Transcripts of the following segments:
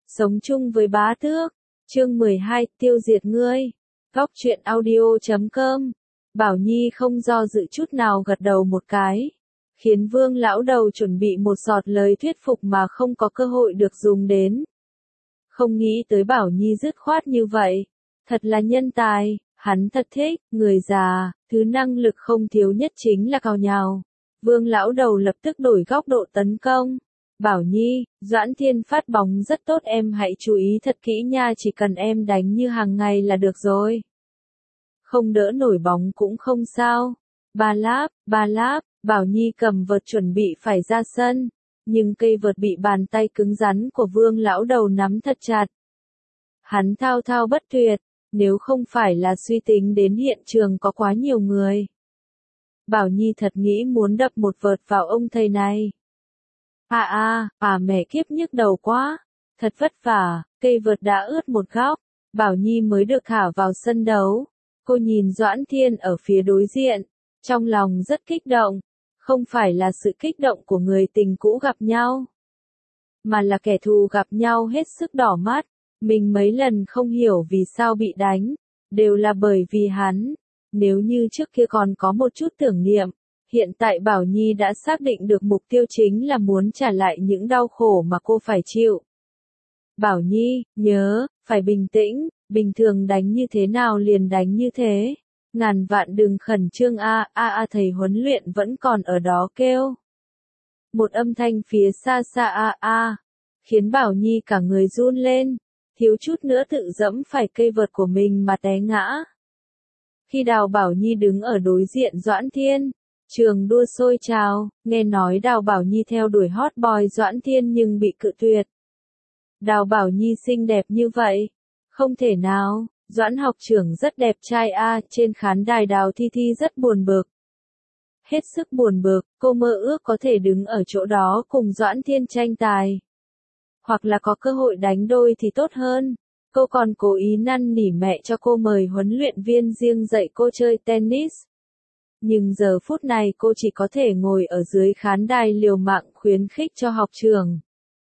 Sống chung với bá tước. Chương 12, tiêu diệt ngươi. Góc truyện audio.com. Bảo Nhi không do dự chút nào gật đầu một cái, khiến Vương lão đầu chuẩn bị một giọt lời thuyết phục mà không có cơ hội được dùng đến. Không nghĩ tới Bảo Nhi dứt khoát như vậy, thật là nhân tài, hắn thật thích, người già, thứ năng lực không thiếu nhất chính là cào nhào. Vương lão đầu lập tức đổi góc độ tấn công. Bảo Nhi, Doãn Thiên phát bóng rất tốt, em hãy chú ý thật kỹ nha, chỉ cần em đánh như hàng ngày là được rồi. Không đỡ nổi bóng cũng không sao. Ba láp, Bảo Nhi cầm vợt chuẩn bị phải ra sân, nhưng cây vợt bị bàn tay cứng rắn của Vương lão đầu nắm thật chặt. Hắn thao thao bất tuyệt, nếu không phải là suy tính đến hiện trường có quá nhiều người. Bảo Nhi thật nghĩ muốn đập một vợt vào ông thầy này. Mẹ kiếp nhức đầu quá, thật vất vả, cây vợt đã ướt một góc, Bảo Nhi mới được thả vào sân đấu. Cô nhìn Doãn Thiên ở phía đối diện, trong lòng rất kích động, không phải là sự kích động của người tình cũ gặp nhau, mà là kẻ thù gặp nhau hết sức đỏ mắt. Mình mấy lần không hiểu vì sao bị đánh, đều là bởi vì hắn. Nếu như trước kia còn có một chút tưởng niệm, hiện tại Bảo Nhi đã xác định được mục tiêu chính là muốn trả lại những đau khổ mà cô phải chịu. Bảo Nhi, nhớ, phải bình tĩnh, bình thường đánh như thế nào liền đánh như thế. Ngàn vạn đừng khẩn trương thầy huấn luyện vẫn còn ở đó kêu. Một âm thanh phía xa xa khiến Bảo Nhi cả người run lên, thiếu chút nữa tự dẫm phải cây vợt của mình mà té ngã. Khi Đào Bảo Nhi đứng ở đối diện Doãn Thiên, trường đua sôi trào, nghe nói Đào Bảo Nhi theo đuổi hot boy Doãn Thiên nhưng bị cự tuyệt. Đào Bảo Nhi xinh đẹp như vậy, không thể nào, Doãn học trưởng rất đẹp trai trên khán đài Đào Thi Thi rất buồn bực. Hết sức buồn bực, cô mơ ước có thể đứng ở chỗ đó cùng Doãn Thiên tranh tài. Hoặc là có cơ hội đánh đôi thì tốt hơn. Cô còn cố ý năn nỉ mẹ cho cô mời huấn luyện viên riêng dạy cô chơi tennis. Nhưng giờ phút này cô chỉ có thể ngồi ở dưới khán đài liều mạng khuyến khích cho học trường.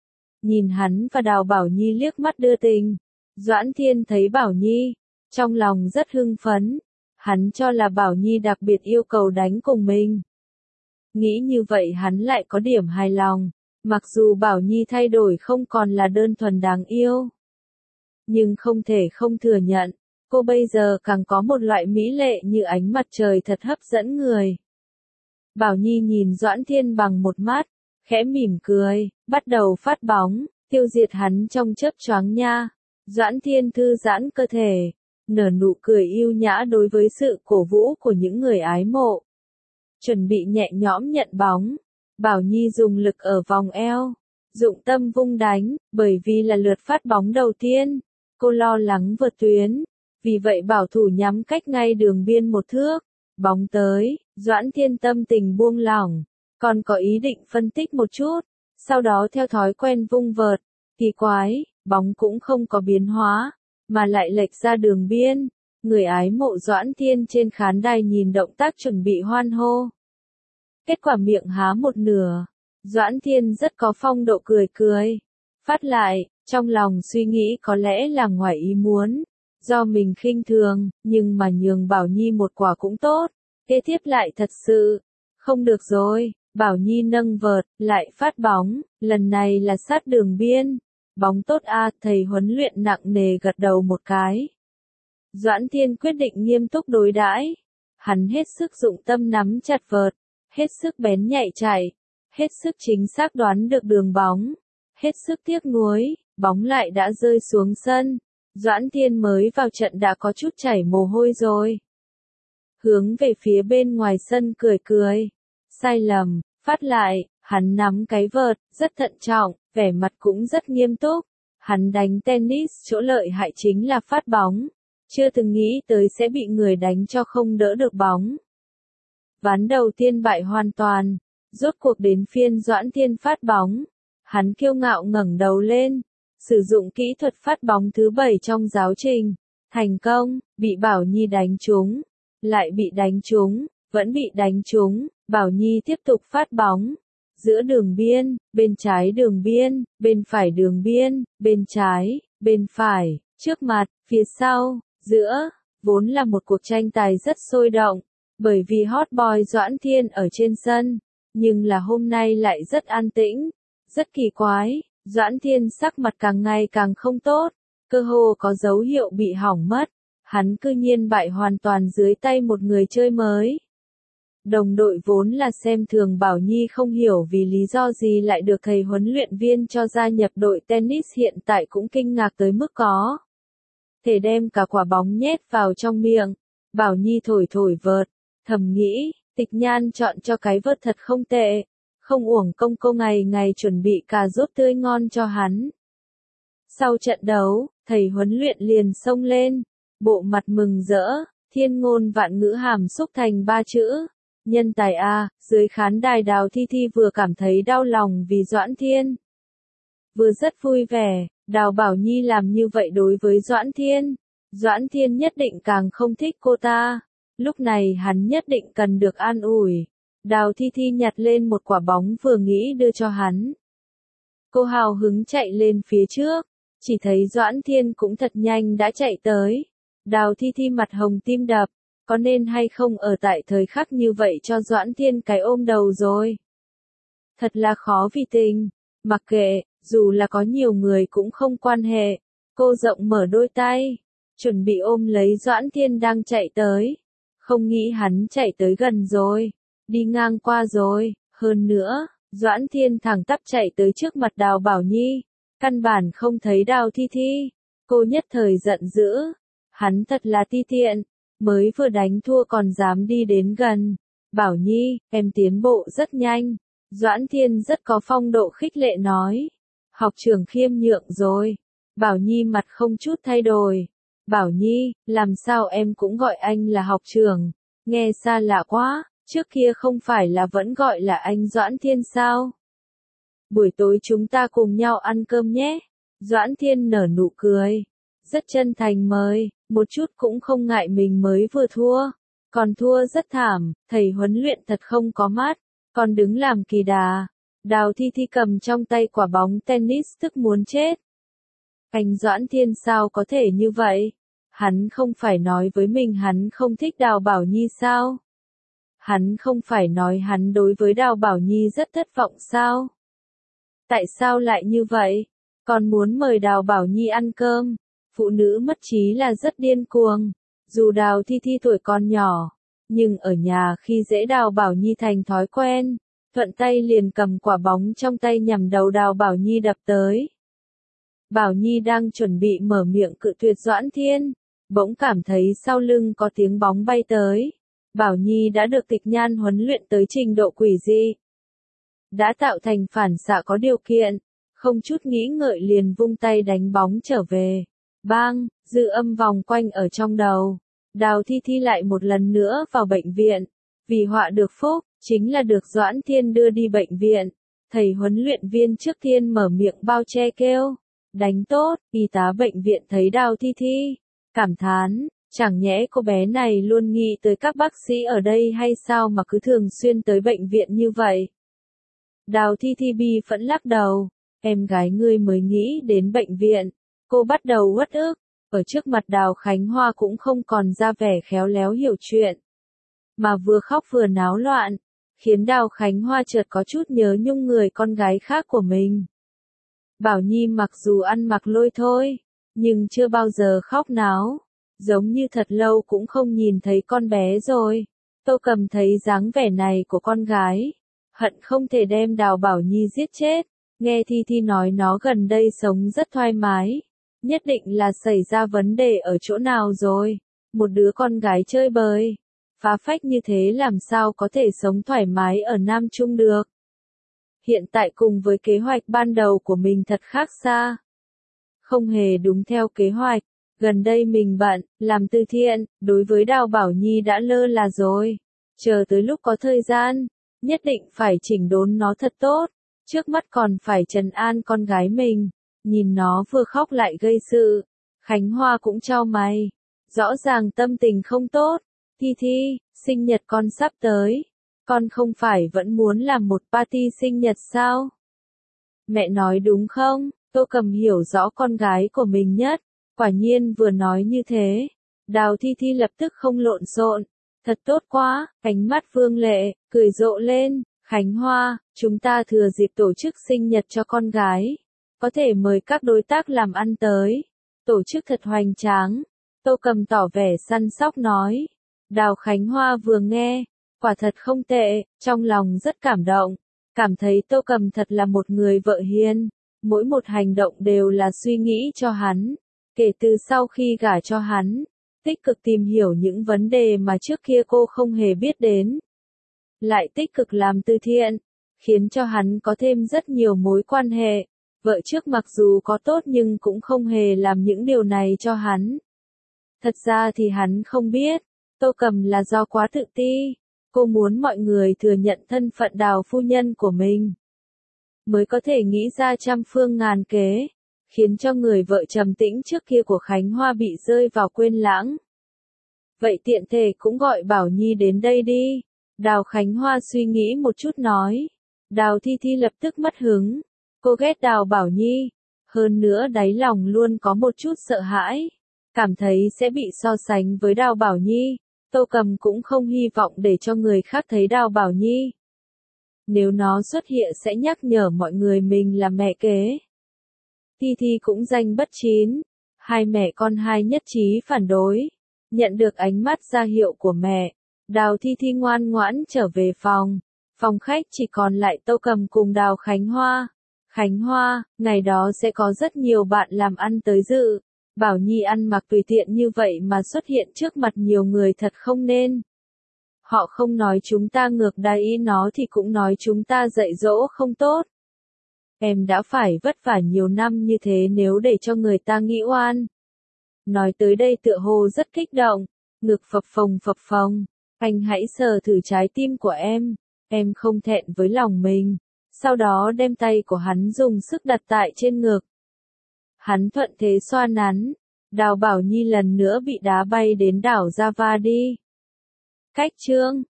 Nhìn hắn và Đào Bảo Nhi liếc mắt đưa tình, Doãn Thiên thấy Bảo Nhi, trong lòng rất hưng phấn. Hắn cho là Bảo Nhi đặc biệt yêu cầu đánh cùng mình. Nghĩ như vậy hắn lại có điểm hài lòng, mặc dù Bảo Nhi thay đổi không còn là đơn thuần đáng yêu. Nhưng không thể không thừa nhận, cô bây giờ càng có một loại mỹ lệ như ánh mặt trời thật hấp dẫn người. Bảo Nhi nhìn Doãn Thiên bằng một mắt, khẽ mỉm cười, bắt đầu phát bóng, tiêu diệt hắn trong chớp choáng nha. Doãn Thiên thư giãn cơ thể, nở nụ cười yêu nhã đối với sự cổ vũ của những người ái mộ. Chuẩn bị nhẹ nhõm nhận bóng, Bảo Nhi dùng lực ở vòng eo, dụng tâm vung đánh, bởi vì là lượt phát bóng đầu tiên. Cô lo lắng vượt tuyến, vì vậy bảo thủ nhắm cách ngay đường biên một thước. Bóng tới, Doãn Thiên tâm tình buông lỏng, còn có ý định phân tích một chút, sau đó theo thói quen vung vợt. Kỳ quái, bóng cũng không có biến hóa, mà lại lệch ra đường biên. Người ái mộ Doãn Thiên trên khán đài nhìn động tác chuẩn bị hoan hô. Kết quả miệng há một nửa, Doãn Thiên rất có phong độ cười cười. Phát lại, trong lòng suy nghĩ có lẽ là ngoài ý muốn, do mình khinh thường, nhưng mà nhường Bảo Nhi một quả cũng tốt. Kế tiếp lại thật sự, không được rồi, Bảo Nhi nâng vợt, lại phát bóng, lần này là sát đường biên. Bóng tốt thầy huấn luyện nặng nề gật đầu một cái. Doãn Thiên quyết định nghiêm túc đối đãi. Hắn hết sức dụng tâm nắm chặt vợt, hết sức bén nhạy chạy, hết sức chính xác đoán được đường bóng. Hết sức tiếc nuối, bóng lại đã rơi xuống sân. Doãn Thiên mới vào trận đã có chút chảy mồ hôi rồi. Hướng về phía bên ngoài sân cười cười. Sai lầm, phát lại, hắn nắm cái vợt, rất thận trọng, vẻ mặt cũng rất nghiêm túc. Hắn đánh tennis chỗ lợi hại chính là phát bóng. Chưa từng nghĩ tới sẽ bị người đánh cho không đỡ được bóng. Ván đầu tiên bại hoàn toàn. Rốt cuộc đến phiên Doãn Thiên phát bóng. Hắn kiêu ngạo ngẩng đầu lên, sử dụng kỹ thuật phát bóng thứ 7 trong giáo trình. Thành công, bị Bảo Nhi đánh trúng, lại bị đánh trúng, vẫn bị đánh trúng. Bảo Nhi tiếp tục phát bóng, giữa đường biên, bên trái đường biên, bên phải đường biên, bên trái, bên phải, trước mặt, phía sau, giữa, vốn là một cuộc tranh tài rất sôi động, bởi vì hot boy Doãn Thiên ở trên sân, nhưng là hôm nay lại rất an tĩnh, rất kỳ quái, Doãn Thiên sắc mặt càng ngày càng không tốt, cơ hồ có dấu hiệu bị hỏng mất, hắn cư nhiên bại hoàn toàn dưới tay một người chơi mới. Đồng đội vốn là xem thường Bảo Nhi không hiểu vì lý do gì lại được thầy huấn luyện viên cho gia nhập đội tennis hiện tại cũng kinh ngạc tới mức có thể đem cả quả bóng nhét vào trong miệng. Bảo Nhi thổi thổi vợt, thầm nghĩ, Tịch Nhan chọn cho cái vợt thật không tệ, không uổng công cô ngày ngày chuẩn bị cà rốt tươi ngon cho hắn. Sau trận đấu, thầy huấn luyện liền xông lên, bộ mặt mừng rỡ, thiên ngôn vạn ngữ hàm xúc thành 3 chữ. Nhân tài a, dưới khán đài Đào Thi Thi vừa cảm thấy đau lòng vì Doãn Thiên. Vừa rất vui vẻ, Đào Bảo Nhi làm như vậy đối với Doãn Thiên. Doãn Thiên nhất định càng không thích cô ta. Lúc này hắn nhất định cần được an ủi. Đào Thi Thi nhặt lên một quả bóng vừa nghĩ đưa cho hắn. Cô hào hứng chạy lên phía trước, chỉ thấy Doãn Thiên cũng thật nhanh đã chạy tới. Đào Thi Thi mặt hồng tim đập. Có nên hay không ở tại thời khắc như vậy cho Doãn Thiên cái ôm đầu rồi. Thật là khó vì tình, mặc kệ, dù là có nhiều người cũng không quan hệ. Cô rộng mở đôi tay, chuẩn bị ôm lấy Doãn Thiên đang chạy tới. Không nghĩ hắn chạy tới gần rồi, đi ngang qua rồi, hơn nữa, Doãn Thiên thẳng tắp chạy tới trước mặt Đào Bảo Nhi, căn bản không thấy Đào Thi Thi. Cô nhất thời giận dữ, hắn thật là ti tiện. Mới vừa đánh thua còn dám đi đến gần. Bảo Nhi, em tiến bộ rất nhanh. Doãn Thiên rất có phong độ khích lệ nói. Học trưởng khiêm nhượng rồi. Bảo Nhi mặt không chút thay đổi. Bảo Nhi, làm sao em cũng gọi anh là học trưởng? Nghe xa lạ quá, trước kia không phải là vẫn gọi là anh Doãn Thiên sao? Buổi tối chúng ta cùng nhau ăn cơm nhé. Doãn Thiên nở nụ cười. Rất chân thành mời, một chút cũng không ngại mình mới vừa thua. Còn thua rất thảm, thầy huấn luyện thật không có mắt, còn đứng làm kỳ đà. Đào Thi Thi cầm trong tay quả bóng tennis tức muốn chết. Anh Doãn Thiên sao có thể như vậy? Hắn không phải nói với mình hắn không thích Đào Bảo Nhi sao? Hắn không phải nói hắn đối với Đào Bảo Nhi rất thất vọng sao? Tại sao lại như vậy? Còn muốn mời Đào Bảo Nhi ăn cơm? Phụ nữ mất trí là rất điên cuồng. Dù Đào Thi Thi tuổi còn nhỏ, nhưng ở nhà khi dễ Đào Bảo Nhi thành thói quen, thuận tay liền cầm quả bóng trong tay nhằm đầu Đào Bảo Nhi đập tới. Bảo Nhi đang chuẩn bị mở miệng cự tuyệt Doãn Thiên, bỗng cảm thấy sau lưng có tiếng bóng bay tới. Bảo Nhi đã được Tịch Nhan huấn luyện tới trình độ quỷ dị, đã tạo thành phản xạ có điều kiện, không chút nghĩ ngợi liền vung tay đánh bóng trở về. Bang, dư âm vòng quanh ở trong đầu. Đào Thi Thi lại một lần nữa vào bệnh viện. Vì họa được phúc, chính là được Doãn Thiên đưa đi bệnh viện. Thầy huấn luyện viên trước tiên mở miệng bao che kêu. Đánh tốt, y tá bệnh viện thấy Đào Thi Thi. Cảm thán, chẳng nhẽ cô bé này luôn nghĩ tới các bác sĩ ở đây hay sao mà cứ thường xuyên tới bệnh viện như vậy. Đào Thi Thi bi phẫn lắc đầu. Em gái ngươi mới nghĩ đến bệnh viện. Cô bắt đầu uất ức, ở trước mặt Đào Khánh Hoa cũng không còn ra vẻ khéo léo hiểu chuyện, mà vừa khóc vừa náo loạn, khiến Đào Khánh Hoa chợt có chút nhớ nhung người con gái khác của mình. Bảo Nhi mặc dù ăn mặc lôi thôi, nhưng chưa bao giờ khóc náo, giống như thật lâu cũng không nhìn thấy con bé rồi. Tô Cầm thấy dáng vẻ này của con gái, hận không thể đem Đào Bảo Nhi giết chết. Nghe Thi Thi nói nó gần đây sống rất thoải mái. Nhất định là xảy ra vấn đề ở chỗ nào rồi. Một đứa con gái chơi bời, phá phách như thế làm sao có thể sống thoải mái ở Nam Trung được. Hiện tại cùng với kế hoạch ban đầu của mình thật khác xa. Không hề đúng theo kế hoạch. Gần đây mình bận, làm từ thiện, đối với Đào Bảo Nhi đã lơ là rồi. Chờ tới lúc có thời gian, nhất định phải chỉnh đốn nó thật tốt. Trước mắt còn phải trấn an con gái mình. Nhìn nó vừa khóc lại gây sự. Khánh Hoa cũng chau mày. Rõ ràng tâm tình không tốt. Thi Thi, sinh nhật con sắp tới. Con không phải vẫn muốn làm một party sinh nhật sao? Mẹ nói đúng không? Tô Cầm hiểu rõ con gái của mình nhất, quả nhiên vừa nói như thế. Đào Thi Thi lập tức không lộn xộn, thật tốt quá, ánh mắt Vương Lệ, cười rộ lên, Khánh Hoa, chúng ta thừa dịp tổ chức sinh nhật cho con gái, có thể mời các đối tác làm ăn tới, tổ chức thật hoành tráng. Tô Cầm tỏ vẻ săn sóc nói. Đào Khánh Hoa vừa nghe, quả thật không tệ, trong lòng rất cảm động, cảm thấy Tô Cầm thật là một người vợ hiền, mỗi một hành động đều là suy nghĩ cho hắn. Kể từ sau khi gả cho hắn, tích cực tìm hiểu những vấn đề mà trước kia cô không hề biết đến. Lại tích cực làm từ thiện, khiến cho hắn có thêm rất nhiều mối quan hệ. Vợ trước mặc dù có tốt nhưng cũng không hề làm những điều này cho hắn. Thật ra thì hắn không biết, Tô Cầm là do quá tự ti. Cô muốn mọi người thừa nhận thân phận Đào phu nhân của mình, mới có thể nghĩ ra trăm phương ngàn kế, khiến cho người vợ trầm tĩnh trước kia của Khánh Hoa bị rơi vào quên lãng. Vậy tiện thể cũng gọi Bảo Nhi đến đây đi. Đào Khánh Hoa suy nghĩ một chút nói. Đào Thi Thi lập tức mất hứng. Cô ghét Đào Bảo Nhi. Hơn nữa đáy lòng luôn có một chút sợ hãi. Cảm thấy sẽ bị so sánh với Đào Bảo Nhi. Tô Cầm cũng không hy vọng để cho người khác thấy Đào Bảo Nhi. Nếu nó xuất hiện sẽ nhắc nhở mọi người mình là mẹ kế. Thi Thi cũng danh bất chín. Hai mẹ con hai nhất trí phản đối. Nhận được ánh mắt ra hiệu của mẹ, Đào Thi Thi ngoan ngoãn trở về phòng. Phòng khách chỉ còn lại Tô Cầm cùng Đào Khánh Hoa. Khánh Hoa, ngày đó sẽ có rất nhiều bạn làm ăn tới dự. Bảo Nhi ăn mặc tùy tiện như vậy mà xuất hiện trước mặt nhiều người thật không nên. Họ không nói chúng ta ngược đãi nó thì cũng nói chúng ta dạy dỗ không tốt. Em đã phải vất vả nhiều năm như thế nếu để cho người ta nghĩ oan. Nói tới đây tựa hồ rất kích động, ngực phập phồng, anh hãy sờ thử trái tim của em không thẹn với lòng mình. Sau đó đem tay của hắn dùng sức đặt tại trên ngực. Hắn thuận thế xoa nắn, Đào Bảo Nhi lần nữa bị đá bay đến đảo Java đi. Cách chương